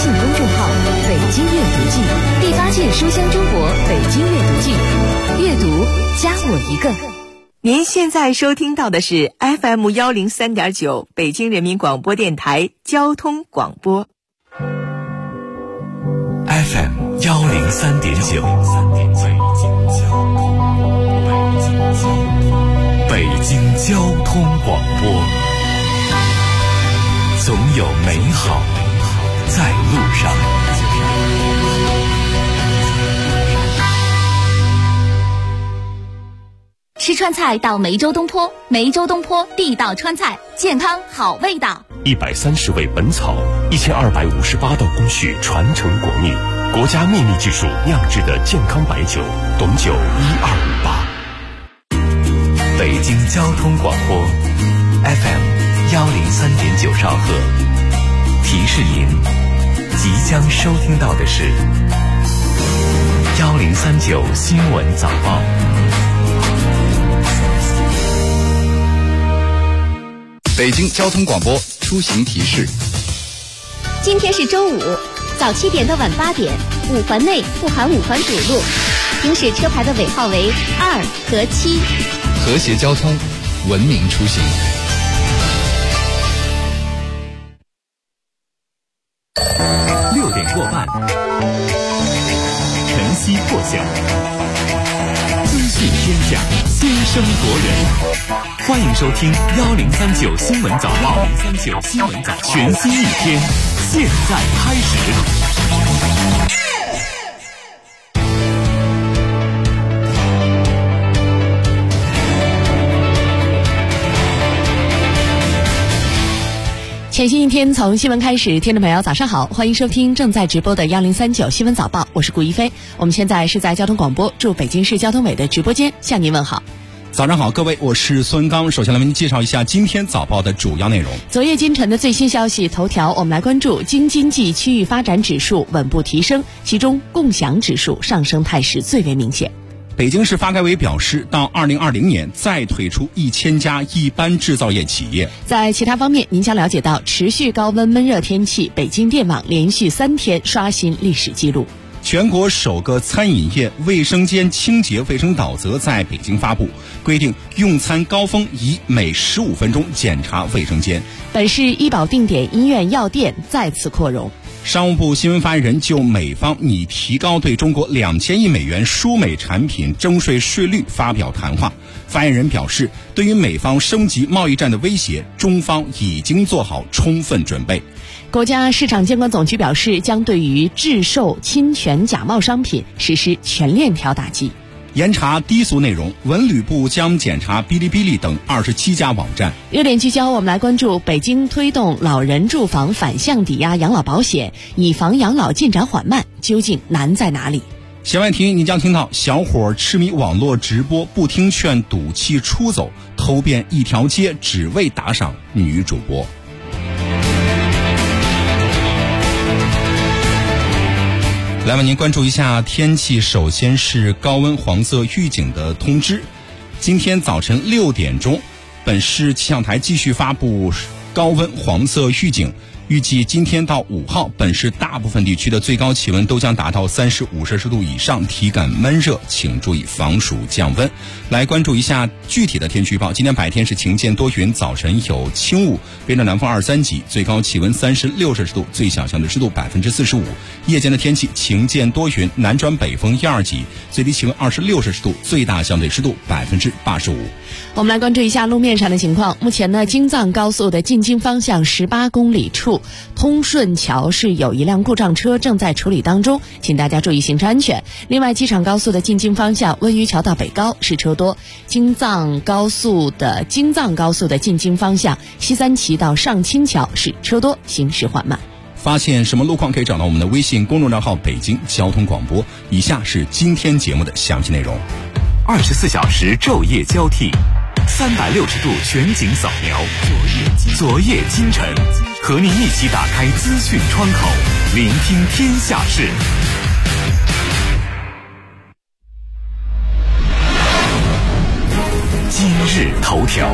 信公众号“北京阅读季”，第8届书香中国北京阅读季，阅读加我一个。 您现在收听到的是 FM 103.9北京人民广播电台交通广播。 FM 103.9，北京交通广播，总有美好在路上。 吃川菜到梅州东坡，梅州东坡地道川菜，健康好味道。 130味本草，1258道工序传承国秘，国家秘密技术酿制的健康白酒，董酒1258。 北京交通广播 FM 103.9兆赫，提示您即将收听到的是1039新闻早报。 北京交通广播出行提示： 今天是周五，早7点到晚8点，5环内不含5环堵路，行驶车牌的尾号为2和7。 和谐交通，文明出行。 6点过半，晨曦破晓，资讯天下，先声夺人。欢迎收听1039新闻早报，全新一天，现在开始。 全新一天从新闻开始，听众朋友早上好，欢迎收听正在直播的1039新闻早报，我是顾一飞。我们现在是在交通广播驻北京市交通委的直播间向您问好。 早上好，各位，我是孙刚。首先来为您介绍一下今天早报的主要内容。 昨夜今晨的最新消息头条，我们来关注京津冀区域发展指数稳步提升，其中共享指数上升态势最为明显。 北京市发改委表示，到2020年再退出1000家一般制造业企业。 在其他方面，您将了解到持续高温闷热天气，北京电网连续3天刷新历史记录。 全国首个餐饮业卫生间清洁卫生导则在北京发布，规定用餐高峰宜每15分钟检查卫生间。 本市医保定点医院药店再次扩容。 商务部新闻发言人就美方拟提高对中国2000亿美元输美产品征税税率发表谈话。发言人表示，对于美方升级贸易战的威胁，中方已经做好充分准备。 国家市场监管总局表示，将对于制售侵权假冒商品实施全链条打击。 严查低俗内容，文旅部将检查哔哩哔哩等27家网站。 热点聚焦，我们来关注北京推动老人住房反向抵押养老保险，以房养老进展缓慢，究竟难在哪里？ 弦外题，你将听到小伙痴迷网络直播，不听劝赌气出走，偷遍一条街只为打赏女主播。来为您关注一下天气，首先是高温黄色预警的通知。今天早晨6点钟，本市气象台继续发布高温黄色预警。预计今天到5号，本市大部分地区的最高气温都将达到35摄氏度以上，体感闷热，请注意防暑降温。来关注一下具体的天气预报。今天白天是晴间多云，早晨有轻雾，边转南风2-3级，最高气温36摄氏度，最小相对湿度45%。夜间的天气晴间多云，南转北风1-2级，最低气温26摄氏度，最大相对湿度85%。 我们来关注一下路面上的情况。目前呢，京藏高速的进京方向18公里处通顺桥是有一辆故障车正在处理当中，请大家注意行车安全。另外，机场高速的进京方向温榆桥到北高是车多，京藏高速的进京方向西三旗到上清桥是车多，行驶缓慢。 发现什么路况可以找到我们的微信公众账号北京交通广播。以下是今天节目的详细内容。 24小时昼夜交替，360度全景扫描，昨夜今晨，和您一起打开资讯窗口，聆听天下事。今日头条。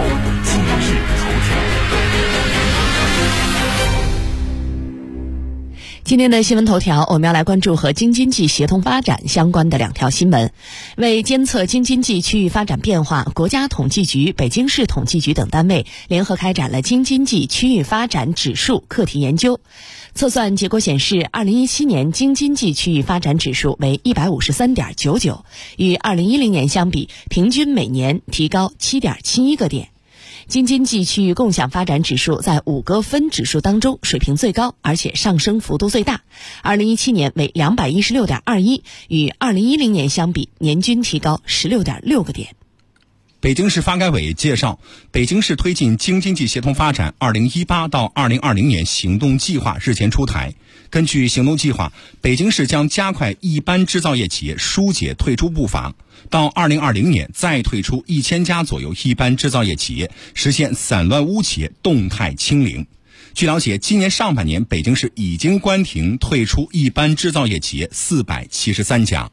今天的新闻头条，我们要来关注和京津冀协同发展相关的2条新闻。为监测京津冀区域发展变化，国家统计局、北京市统计局等单位联合开展了京津冀区域发展指数课题研究。测算结果显示，2017年京津冀区域发展指数为 153.99， 与2010年相比，平均每年提高 7.71 个点。京津冀区域共享发展指数在5个分指数当中水平最高，而且上升幅度最大。2017年为 216.21， 与2010年相比，年均提高 16.6 个点。 北京市发改委介绍，北京市推进京津冀协同发展2018到2020年行动计划日前出台。根据行动计划，北京市将加快一般制造业企业疏解退出步伐，到2020年再退出1000家左右一般制造业企业，实现散乱污企业动态清零。据了解，今年上半年北京市已经关停退出一般制造业企业473家。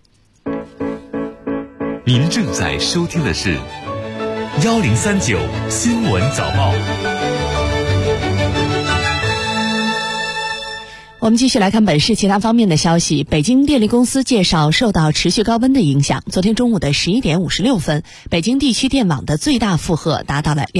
您正在收听的是1039新闻早报。 我们继续来看本市其他方面的消息。北京电力公司介绍，受到持续高温的影响，昨天中午的11点56分，北京地区电网的最大负荷达到了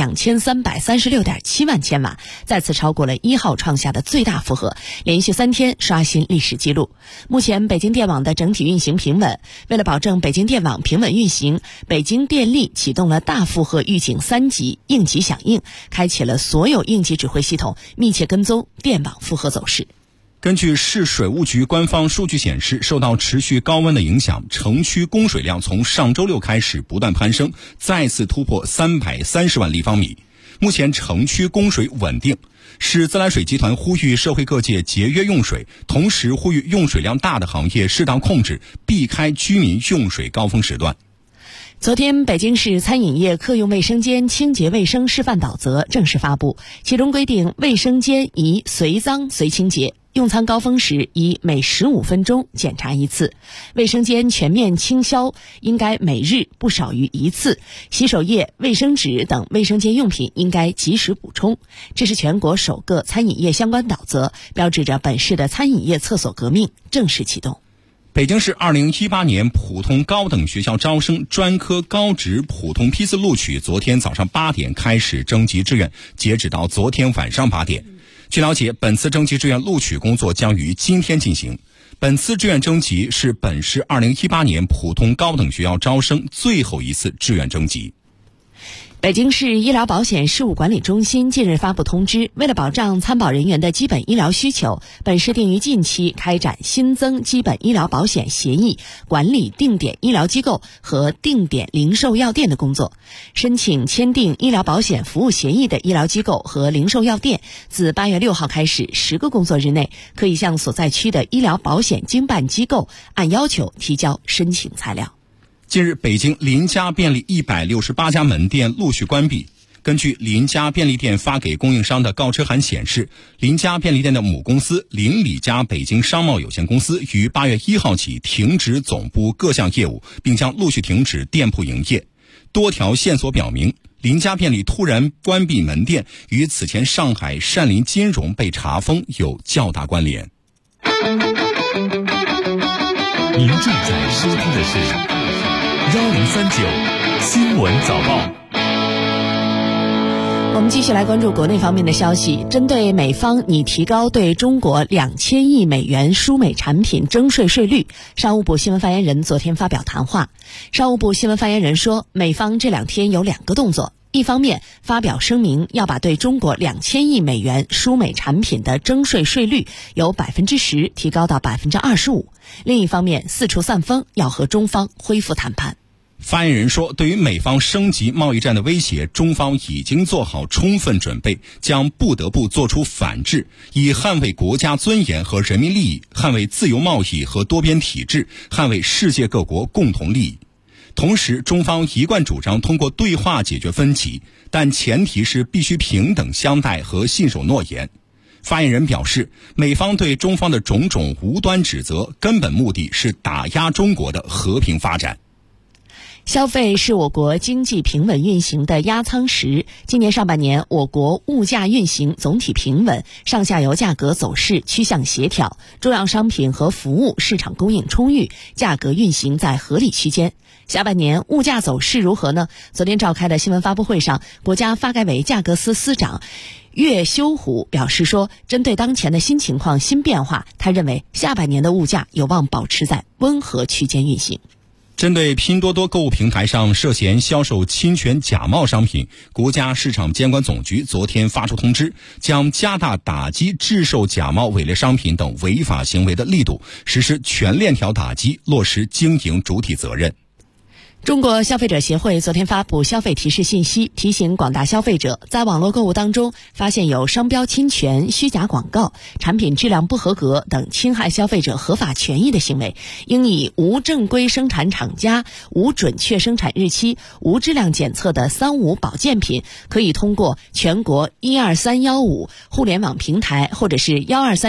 2336.7 万千瓦，再次超过了1号创下的最大负荷，连续3天刷新历史记录。目前北京电网的整体运行平稳，为了保证北京电网平稳运行，北京电力启动了大负荷预警3级应急响应，开启了所有应急指挥系统，密切跟踪电网负荷走势。 根据市水务局官方数据显示，受到持续高温的影响，城区供水量从上周6开始不断攀升，再次突破330万立方米。目前城区供水稳定。市自来水集团呼吁社会各界节约用水，同时呼吁用水量大的行业适当控制，避开居民用水高峰时段。 昨天，北京市餐饮业客用卫生间清洁卫生示范导则正式发布，其中规定卫生间宜随脏随清洁，用餐高峰时宜每15分钟检查1次，卫生间全面清消应该每日不少于1次，洗手液、卫生纸等卫生间用品应该及时补充。这是全国首个餐饮业相关导则，标志着本市的餐饮业厕所革命正式启动。 北京市2018年普通高等学校招生专科高职普通批次录取昨天早上8点开始征集志愿，截止到昨天晚上8点。据了解，本次征集志愿录取工作将于今天进行。本次志愿征集是本市2018年普通高等学校招生最后一次志愿征集。 北京市医疗保险事务管理中心近日发布通知，为了保障参保人员的基本医疗需求，本市定于近期开展新增基本医疗保险协议，管理定点医疗机构和定点零售药店的工作。申请签订医疗保险服务协议的医疗机构和零售药店，自8月6号开始10个工作日内，可以向所在区的医疗保险经办机构按要求提交申请材料。 近日，北京邻家便利168家门店陆续关闭。根据邻家便利店发给供应商的告知函显示，邻家便利店的母公司邻里家北京商贸有限公司于8月1号起停止总部各项业务，并将陆续停止店铺营业。多条线索表明，邻家便利突然关闭门店与此前上海善林金融被查封有较大关联。 您正在收听的是1039新闻早报。 我们继续来关注国内方面的消息。针对美方拟提高对中国2000亿美元输美产品征税税率，商务部新闻发言人昨天发表谈话。商务部新闻发言人说，美方这2天有2个动作。一方面发表声明，要把对中国2000亿美元输美产品的征税税率由 10% 提高到 25%。另一方面四处散风，要和中方恢复谈判。 发言人说，对于美方升级贸易战的威胁，中方已经做好充分准备，将不得不做出反制，以捍卫国家尊严和人民利益，捍卫自由贸易和多边体制，捍卫世界各国共同利益。同时，中方一贯主张通过对话解决分歧，但前提是必须平等相待和信守诺言。发言人表示，美方对中方的种种无端指责，根本目的是打压中国的和平发展。 消费是我国经济平稳运行的压舱石。今年上半年，我国物价运行总体平稳，上下游价格走势趋向协调，重要商品和服务市场供应充裕，价格运行在合理区间。下半年物价走势如何呢？昨天召开的新闻发布会上，国家发改委价格司司长岳修虎表示说，针对当前的新情况、新变化，他认为下半年的物价有望保持在温和区间运行。 针对拼多多购物平台上涉嫌销售侵权假冒商品，国家市场监管总局昨天发出通知，将加大打击制售假冒伪劣商品等违法行为的力度，实施全链条打击，落实经营主体责任。 中国消费者协会昨天发布消费提示信息，提醒广大消费者，在网络购物当中发现有商标侵权、虚假广告、产品质量不合格等侵害消费者合法权益的行为，应以无正规生产厂家、无准确生产日期、无质量检测的3无保健品，可以通过全国12315互联网平台或者是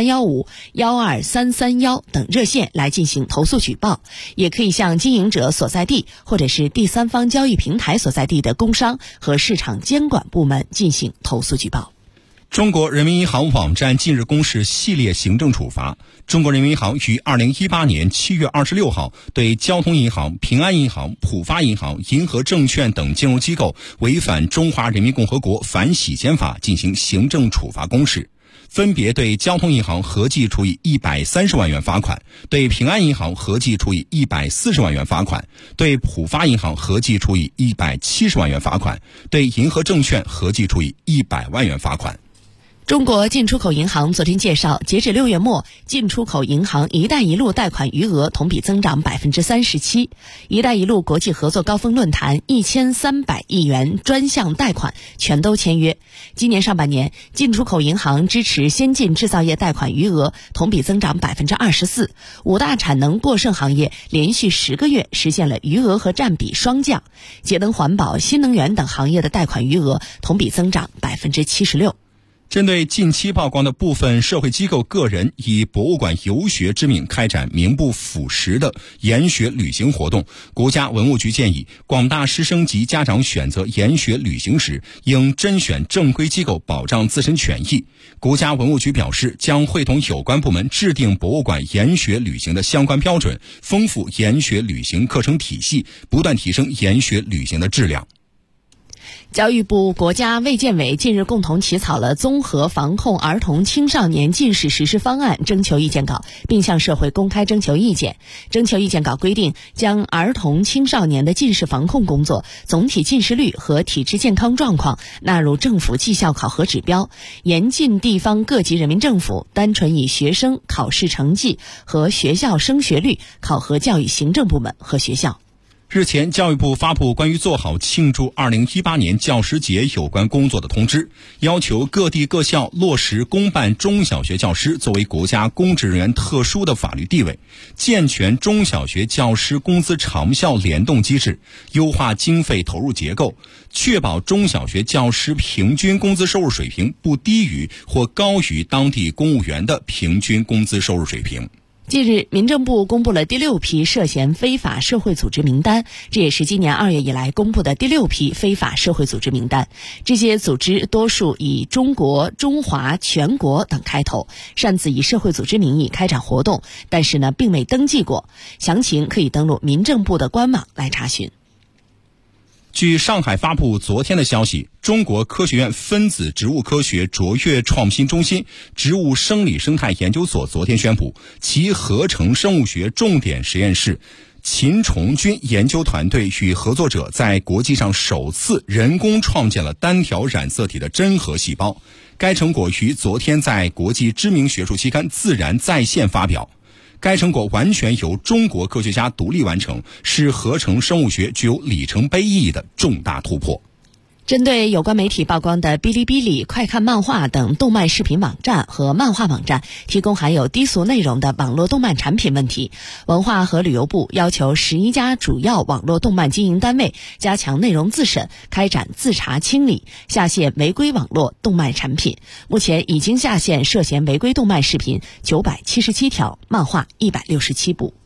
12315、12331等热线来进行投诉举报，也可以向经营者所在地或者是第三方交易平台所在地的工商和市场监管部门进行投诉举报。 中国人民银行网站近日公示系列行政处罚。中国人民银行于2018年7月26号对交通银行、平安银行、浦发银行、银河证券等金融机构违反《中华人民共和国反洗钱法》进行行政处罚公示，分别对交通银行合计处以130万元罚款，对平安银行合计处以140万元罚款，对浦发银行合计处以170万元罚款，对银河证券合计处以100万元罚款。 中国进出口银行昨天介绍，截止6月末，进出口银行“一带一路”贷款余额同比增长37%，“一带一路”国际合作高峰论坛1300亿元专项贷款全都签约。今年上半年，进出口银行支持先进制造业贷款余额同比增长24%，五大产能过剩行业连续10个月实现了余额和占比双降，节能环保、新能源等行业的贷款余额同比增长76%。 针对近期曝光的部分社会机构个人以博物馆游学之名开展名不符实的研学旅行活动，国家文物局建议广大师生及家长选择研学旅行时，应甄选正规机构，保障自身权益。国家文物局表示，将会同有关部门制定博物馆研学旅行的相关标准，丰富研学旅行课程体系，不断提升研学旅行的质量。 教育部、国家卫健委近日共同起草了综合防控儿童青少年近视实施方案征求意见稿，并向社会公开征求意见。征求意见稿规定，将儿童青少年的近视防控工作、总体近视率和体质健康状况纳入政府绩效考核指标，严禁地方各级人民政府单纯以学生考试成绩和学校升学率考核教育行政部门和学校。 日前，教育部发布关于做好庆祝2018年教师节有关工作的通知，要求各地各校落实公办中小学教师作为国家公职人员特殊的法律地位，健全中小学教师工资长效联动机制，优化经费投入结构，确保中小学教师平均工资收入水平不低于或高于当地公务员的平均工资收入水平。 近日，民政部公布了第6批涉嫌非法社会组织名单，这也是今年2月以来公布的第6批非法社会组织名单。这些组织多数以中国、中华、全国等开头，擅自以社会组织名义开展活动，但是并未登记过。详情可以登录民政部的官网来查询。 据上海发布昨天的消息，中国科学院分子植物科学卓越创新中心植物生理生态研究所昨天宣布，其合成生物学重点实验室秦崇军研究团队与合作者在国际上首次人工创建了单条染色体的真核细胞。该成果于昨天在国际知名学术期刊《自然》在线发表。该成果完全由中国科学家独立完成，是合成生物学具有里程碑意义的重大突破。 针对有关媒体曝光的哔哩哔哩、快看漫画等动漫视频网站和漫画网站提供含有低俗内容的网络动漫产品问题，文化和旅游部要求11家主要网络动漫经营单位加强内容自审，开展自查清理，下线违规网络动漫产品。目前已经下线涉嫌违规动漫视频977条，漫画167部。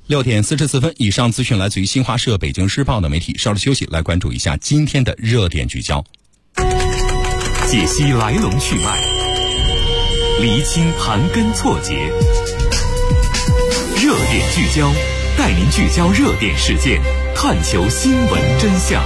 6点44分，以上资讯来自于新华社、北京时报的媒体。稍事休息，来关注一下今天的热点聚焦， 解析来龙去脉，厘清盘根错节。热点聚焦，带您聚焦热点事件，探求新闻真相。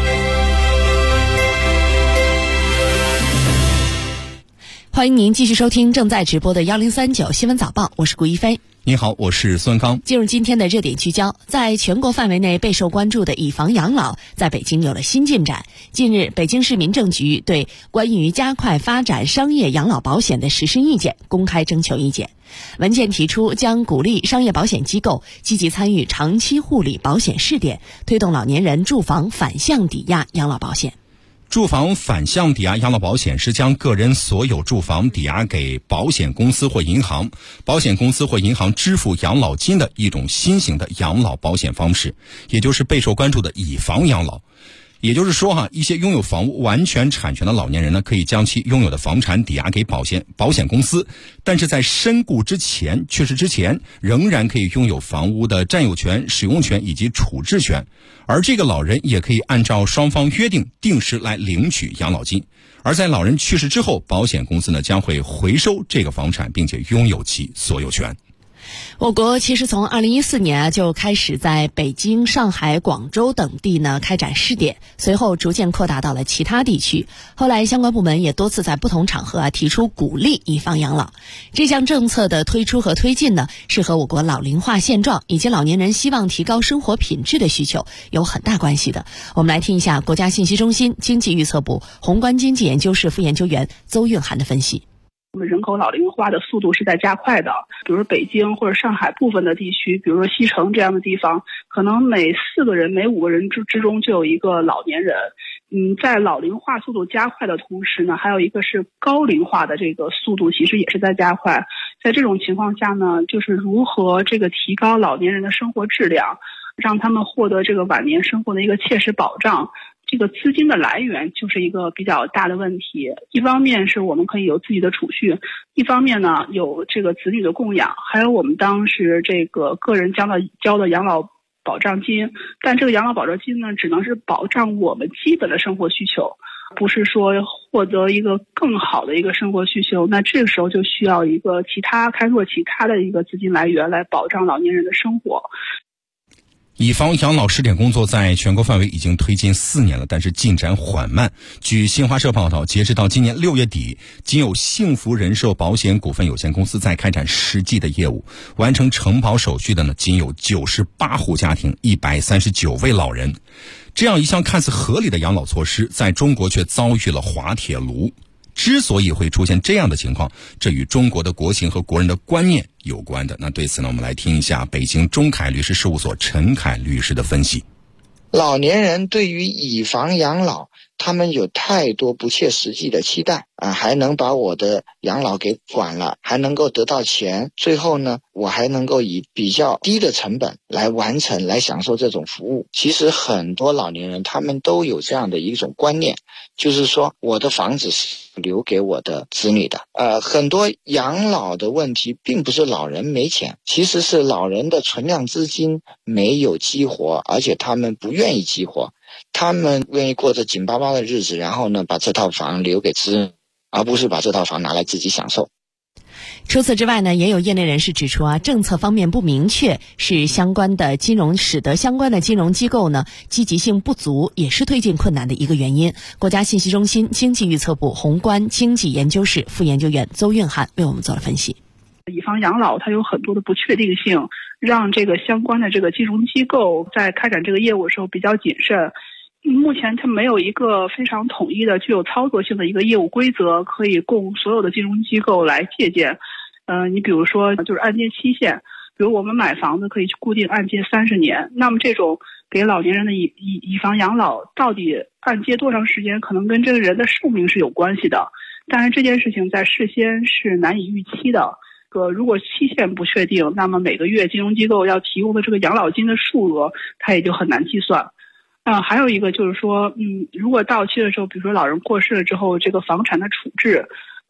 欢迎您继续收听正在直播的1039新闻早报，我是顾一飞。 你好，我是孙刚。 进入今天的热点聚焦，在全国范围内备受关注的以房养老在北京有了新进展。近日，北京市民政局对关于加快发展商业养老保险的实施意见公开征求意见。文件提出，将鼓励商业保险机构积极参与长期护理保险试点，推动老年人住房反向抵押养老保险。 住房反向抵押养老保险是将个人所有住房抵押给保险公司或银行，保险公司或银行支付养老金的一种新型的养老保险方式，也就是备受关注的以房养老。也就是说一些拥有房屋完全产权的老年人呢，可以将其拥有的房产抵押给保险公司，但是在身故之前仍然可以拥有房屋的占有权、使用权以及处置权，而这个老人也可以按照双方约定定时来领取养老金。而在老人去世之后，保险公司呢将会回收这个房产，并且拥有其所有权。 我国其实从2014年就开始在北京、上海、广州等地呢开展试点，随后逐渐扩大到了其他地区。后来相关部门也多次在不同场合提出鼓励以房养老。这项政策的推出和推进呢，是和我国老龄化现状以及老年人希望提高生活品质的需求有很大关系的。我们来听一下国家信息中心经济预测部宏观经济研究室副研究员邹韵涵的分析。 我们人口老龄化的速度是在加快的，比如说北京或者上海部分的地区，比如说西城这样的地方，可能每4个人、每5个人之中就有一个老年人。在老龄化速度加快的同时呢，还有一个是高龄化的这个速度其实也是在加快。在这种情况下呢，就是如何这个提高老年人的生活质量，让他们获得这个晚年生活的一个切实保障。这个资金的来源就是一个比较大的问题。一方面是我们可以有自己的储蓄，一方面呢有这个子女的供养，还有我们当时这个个人交的养老保障金。但这个养老保障金呢，只能是保障我们基本的生活需求，不是说获得一个更好的一个生活需求。那这个时候就需要一个开拓其他的一个资金来源来保障老年人的生活。 以房养老试点工作在全国范围已经推进4年了，但是进展缓慢。据新华社报道，截止到今年6月底，仅有幸福人寿保险股份有限公司在开展实际的业务，完成承保手续的呢，仅有98户家庭，139位老人。这样一项看似合理的养老措施，在中国却遭遇了滑铁卢。之所以会出现这样的情况，这与中国的国情和国人的观念有关的。那对此呢，我们来听一下北京中凯律师事务所陈凯律师的分析。 老年人对于以房养老，他们有太多不切实际的期待还能把我的养老给管了，还能够得到钱，最后呢，我还能够以比较低的成本来完成，来享受这种服务。其实很多老年人他们都有这样的一种观念，就是说我的房子是留给我的子女的。很多养老的问题并不是老人没钱，其实是老人的存量资金没有激活，而且他们不愿意激活，他们愿意过着紧巴巴的日子，然后呢把这套房留给子女，而不是把这套房拿来自己享受。 除此之外呢，也有业内人士指出政策方面不明确是使得相关的金融机构呢积极性不足，也是推进困难的一个原因。国家信息中心经济预测部宏观经济研究室副研究员邹韵涵为我们做了分析。 以房养老它有很多的不确定性，让这个相关的这个金融机构在开展这个业务的时候比较谨慎。目前它没有一个非常统一的具有操作性的一个业务规则可以供所有的金融机构来借鉴。你比如说就是按揭期限，比如我们买房子可以去固定按揭30年，那么这种给老年人的以房养老到底按揭多长时间，可能跟这个人的寿命是有关系的，但是这件事情在事先是难以预期的。如果期限不确定，那么每个月金融机构要提供的这个养老金的数额它也就很难计算。还有一个就是说如果到期的时候，比如说老人过世了之后，这个房产的处置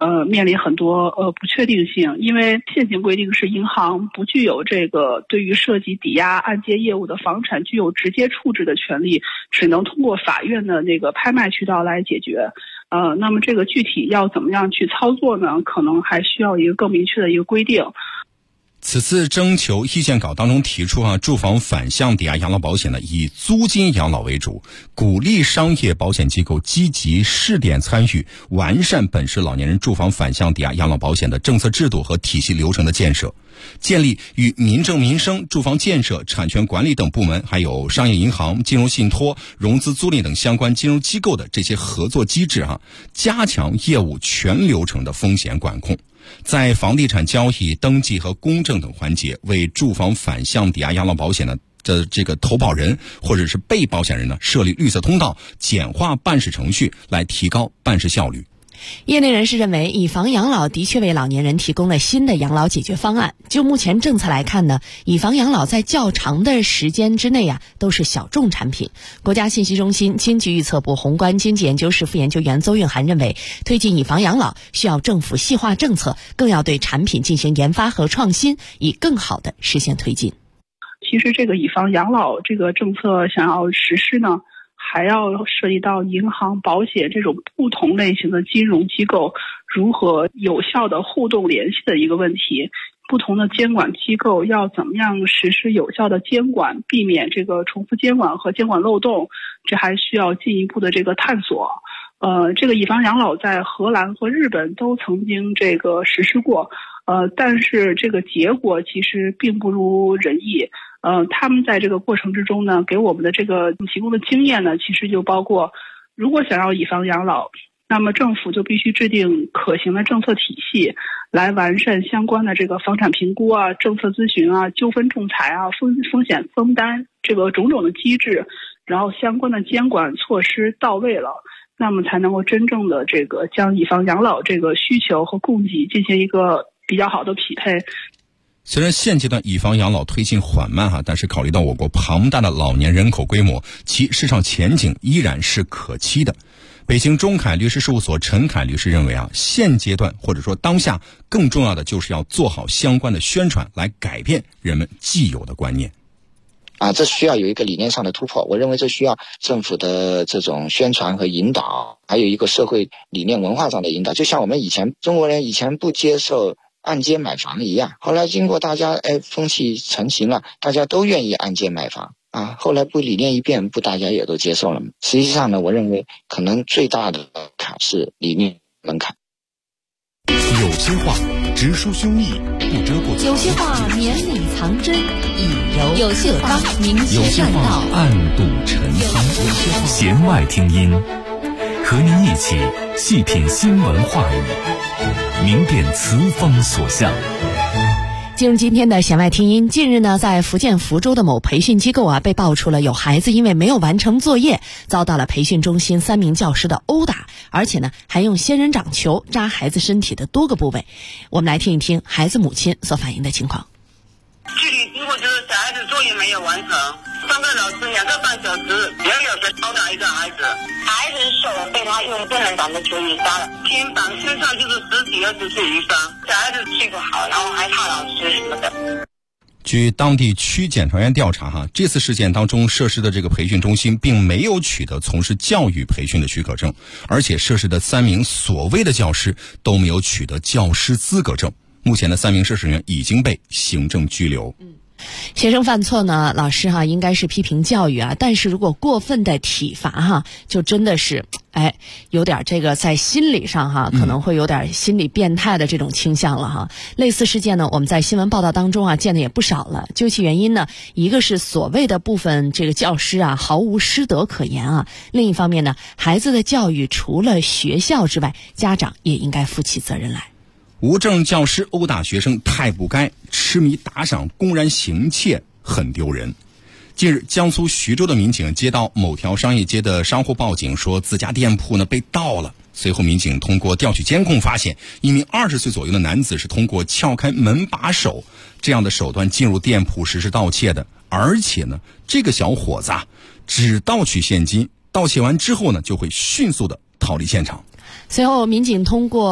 面临很多不确定性，因为现行规定是银行不具有这个对于涉及抵押按揭业务的房产具有直接处置的权利，只能通过法院的那个拍卖渠道来解决。那么这个具体要怎么样去操作呢？可能还需要一个更明确的一个规定。 此次征求意见稿当中提出住房反向抵押养老保险呢，以租金养老为主，鼓励商业保险机构积极试点参与，完善本市老年人住房反向抵押养老保险的政策制度和体系流程的建设，建立与民政民生、住房建设、产权管理等部门，还有商业银行、金融信托、融资租赁等相关金融机构的这些合作机制加强业务全流程的风险管控。在房地产交易、登记和公证等环节，为住房反向抵押养老保险的这个投保人或者是被保险人呢，设立绿色通道，简化办事程序，来提高办事效率。 业内人士认为，以房养老的确为老年人提供了新的养老解决方案。就目前政策来看呢，以房养老在较长的时间之内都是小众产品。国家信息中心经济预测部宏观经济研究室副研究员邹运涵认为，推进以房养老需要政府细化政策，更要对产品进行研发和创新，以更好的实现推进。 其实这个以房养老这个政策想要实施呢，还要涉及到银行、保险这种不同类型的金融机构如何有效的互动联系的一个问题。不同的监管机构要怎么样实施有效的监管，避免这个重复监管和监管漏洞，这还需要进一步的这个探索。这个以房养老在荷兰和日本都曾经这个实施过，但是这个结果其实并不如人意。他们在这个过程之中呢，给我们的这个提供的经验呢，其实就包括，如果想要以房养老，那么政府就必须制定可行的政策体系，来完善相关的这个房产评估政策咨询纠纷仲裁风险分担这个种种的机制，然后相关的监管措施到位了，那么才能够真正的这个将以房养老这个需求和供给进行一个比较好的匹配。 虽然现阶段以房养老推进缓慢但是考虑到我国庞大的老年人口规模，其市场前景依然是可期的。北京中凯律师事务所陈凯律师认为现阶段或者说当下更重要的就是要做好相关的宣传，来改变人们既有的观念。 这需要有一个理念上的突破，我认为这需要政府的这种宣传和引导，还有一个社会理念文化上的引导。就像我们中国人以前不接受按揭买房一样，后来经过大家风气成型了，大家都愿意按揭买房后来理念一变，大家也都接受了。实际上呢，我认为可能最大的坎是理念门槛。 有些话直抒胸臆，不遮不藏； 有些话绵里藏针，以柔有些刚，明有些线话道， 暗度陈仓。弦外听音，和您一起细品新闻话语，明辨词风所向。 进入今天的弦外听音。近日呢，在福建福州的某培训机构被爆出了有孩子因为没有完成作业，遭到了培训中心3名教师的殴打，而且呢还用仙人掌球扎孩子身体的多个部位。我们来听一听孩子母亲所反映的情况。 具体经过就是小孩子作业没有完成，3个老师2个半小时，2个小时殴打一个孩子，孩子手被他用仙人掌的球给扎了，肩膀身上就是10几20处淤伤，小孩子睡不好，然后还怕老师什么的。 据当地区检察院调查这次事件当中涉事的这个培训中心并没有取得从事教育培训的许可证，而且涉事的3名所谓的教师都没有取得教师资格证。目前的3名涉事人员已经被行政拘留。 学生犯错呢，老师应该是批评教育但是如果过分的体罚就真的是有点这个在心理上可能会有点心理变态的这种倾向了类似事件呢，我们在新闻报道当中见的也不少了。究其原因呢，一个是所谓的部分这个教师毫无师德可言另一方面呢，孩子的教育除了学校之外，家长也应该负起责任来。 无证教师殴打学生太不该，痴迷打赏公然行窃很丢人。近日，江苏徐州的民警接到某条商业街的商户报警，说自家店铺被盗了。随后民警通过调取监控发现，一名20岁左右的男子是通过撬开门把手这样的手段进入店铺实施盗窃的，而且呢，这个小伙子只盗取现金，盗窃完之后呢，就会迅速的逃离现场。 随后民警通过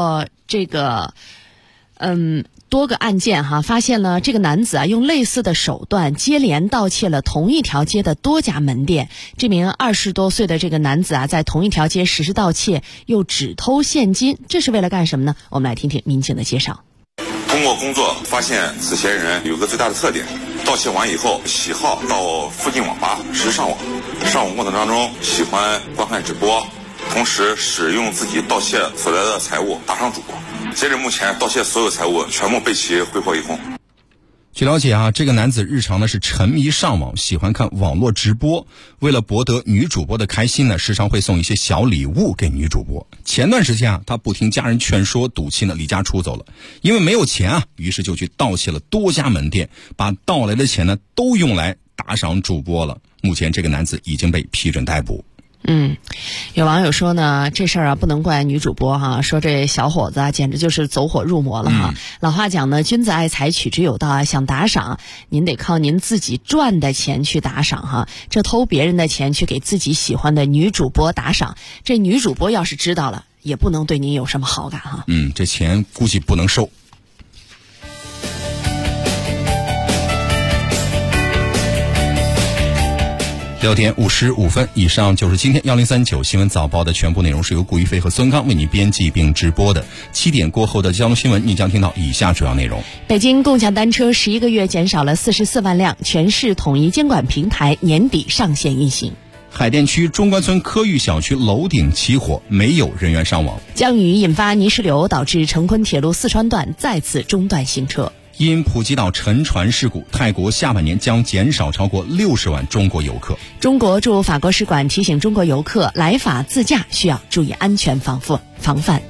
这个多个案件发现了这个男子用类似的手段接连盗窃了同一条街的多家门店。这名20多岁的这个男子在同一条街实施盗窃，又只偷现金，这是为了干什么呢？我们来听听民警的介绍。 通过工作发现，此嫌疑人有个最大的特点，盗窃完以后喜好到附近网吧实时上网，上网过程当中喜欢观看直播，同时使用自己盗窃所得的财物打赏主。截至目前，盗窃所有财物全部被其挥霍一空。 据了解这个男子日常呢是沉迷上网，喜欢看网络直播，为了博得女主播的开心呢，时常会送一些小礼物给女主播。前段时间他不听家人劝说，赌气呢离家出走了，因为没有钱于是就去盗窃了多家门店，把盗来的钱呢都用来打赏主播了。目前这个男子已经被批准逮捕。 有网友说呢，这事儿不能怪女主播说这小伙子简直就是走火入魔了老话讲呢，君子爱财，取之有道想打赏，您得靠您自己赚的钱去打赏这偷别人的钱去给自己喜欢的女主播打赏，这女主播要是知道了，也不能对您有什么好感这钱估计不能收。6点55分，以上就是今天1039新闻早报的全部内容，是由顾一飞和孙刚为你编辑并直播的。7点过后的交通新闻，你将听到以下主要内容： 北京共享单车11个月减少了44万辆，全市统一监管平台年底上线运行。 海淀区中关村科育小区楼顶起火，没有人员伤亡。 降雨引发泥石流，导致成昆铁路四川段再次中断行车。 因普吉岛沉船事故，泰国下半年将减少超过60万中国游客。 中国驻法国使馆提醒中国游客，来法自驾需要注意安全防范。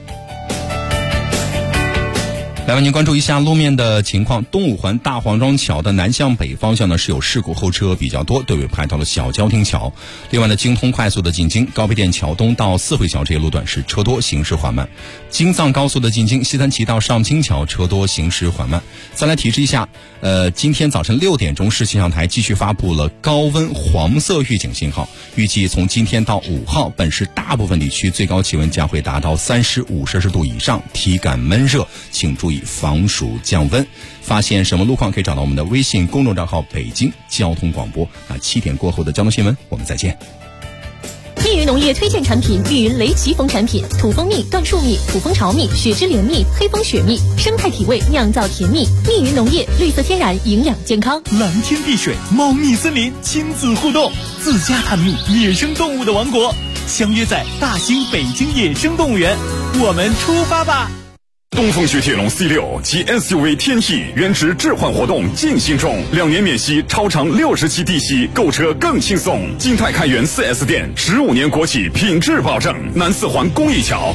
来为您关注一下路面的情况。东五环大黄庄桥的南向北方向呢是有事故，后车比较多，队尾排到了小郊厅桥。另外呢，京通快速的进京高碑店桥东到四惠桥这一路段是车多，行驶缓慢。京藏高速的进京西三旗到上清桥车多，行驶缓慢。再来提示一下，今天早晨6点钟，市气象台继续发布了高温黄色预警信号，预计从今天到5号，本市大部分地区最高气温将会达到35摄氏度以上，体感闷热，请注意防暑降温。发现什么路况可以找到我们的微信公众账号北京交通广播。那7点过后的交通新闻我们再见。 密云农业推荐产品：密云雷奇蜂产品，土蜂蜜、椴树蜜、土蜂巢蜜、雪之莲蜜、黑蜂雪蜜，生态体味，酿造甜蜜。密云农业，绿色天然，营养健康。 蓝天碧水，猫蜜森林，亲子互动，自家探秘野生动物的王国，相约在大兴北京野生动物园，我们出发吧！ 东风雪铁龙 C6 及 SUV 天翼原值置换活动进行中，2年免息，超长60期低息，购车更轻松。金泰开元 4S 店15年国企品质保证。南四环公益桥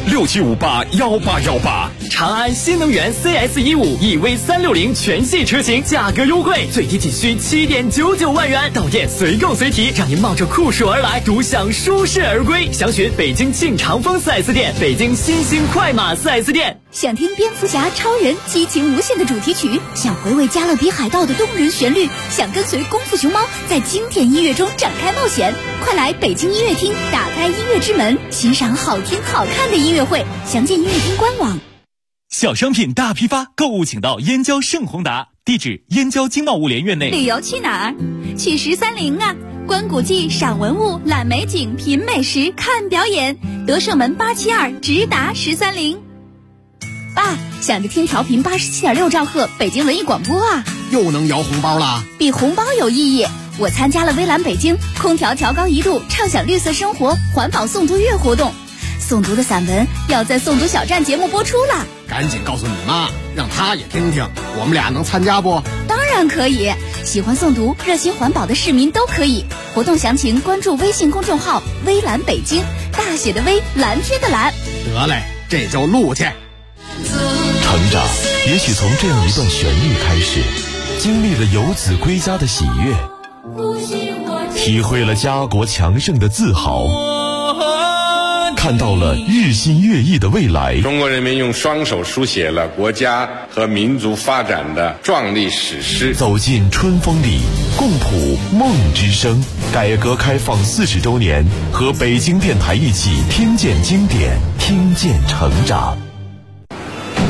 67581818。 长安新能源 CS15 EV 360全系车型价格优惠，最低仅需7.99万元，到店随购随提，让您冒着酷暑而来，独享舒适而归。详询北京庆长丰 4S 店、北京新兴快马 4S 店。 想听蝙蝠侠、超人激情无限的主题曲，想回味加勒比海盗的动人旋律，想跟随功夫熊猫在经典音乐中展开冒险，快来北京音乐厅，打开音乐之门，欣赏好听好看的音乐会。详见音乐厅官网。 小商品大批发，购物请到燕郊盛宏达，地址燕郊经贸物联院内。 旅游去哪儿？去1030啊！观古迹、赏文物、览美景、品美食、看表演。德胜门872直达1030。爸，想着听调频87.6兆赫北京文艺广播啊！ 又能摇红包啦？ 比红包有意义。我参加了微蓝北京空调调高1度，畅享绿色生活环保诵读月活动。诵读的散文要在诵读小站节目播出了， 赶紧告诉你妈，让她也听听。我们俩能参加不？ 当然可以，喜欢诵读、热心环保的市民都可以。活动详情关注微信公众号“微蓝北京”，大写的微，蓝天的蓝。 得嘞，这就录去。 成长也许从这样一段旋律开始，经历了游子归家的喜悦，体会了家国强盛的自豪，看到了日新月异的未来。 中国人民用双手书写了国家和民族发展的壮丽史诗。 走进春风里，共谱梦之声。改革开放40周年，和北京电台一起听见经典，听见成长。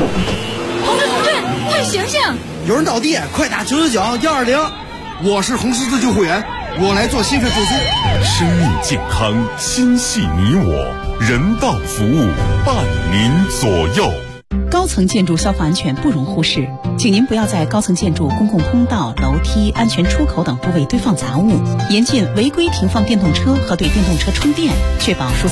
有人倒地，快打999-120。我是红十字救护员，我来做心肺复苏。 生命健康，心系你我，人道服务伴您左右。 高层建筑消防安全不容忽视，请您不要在高层建筑公共通道、楼梯、安全出口等部位堆放杂物，严禁违规停放电动车和对电动车充电，确保疏散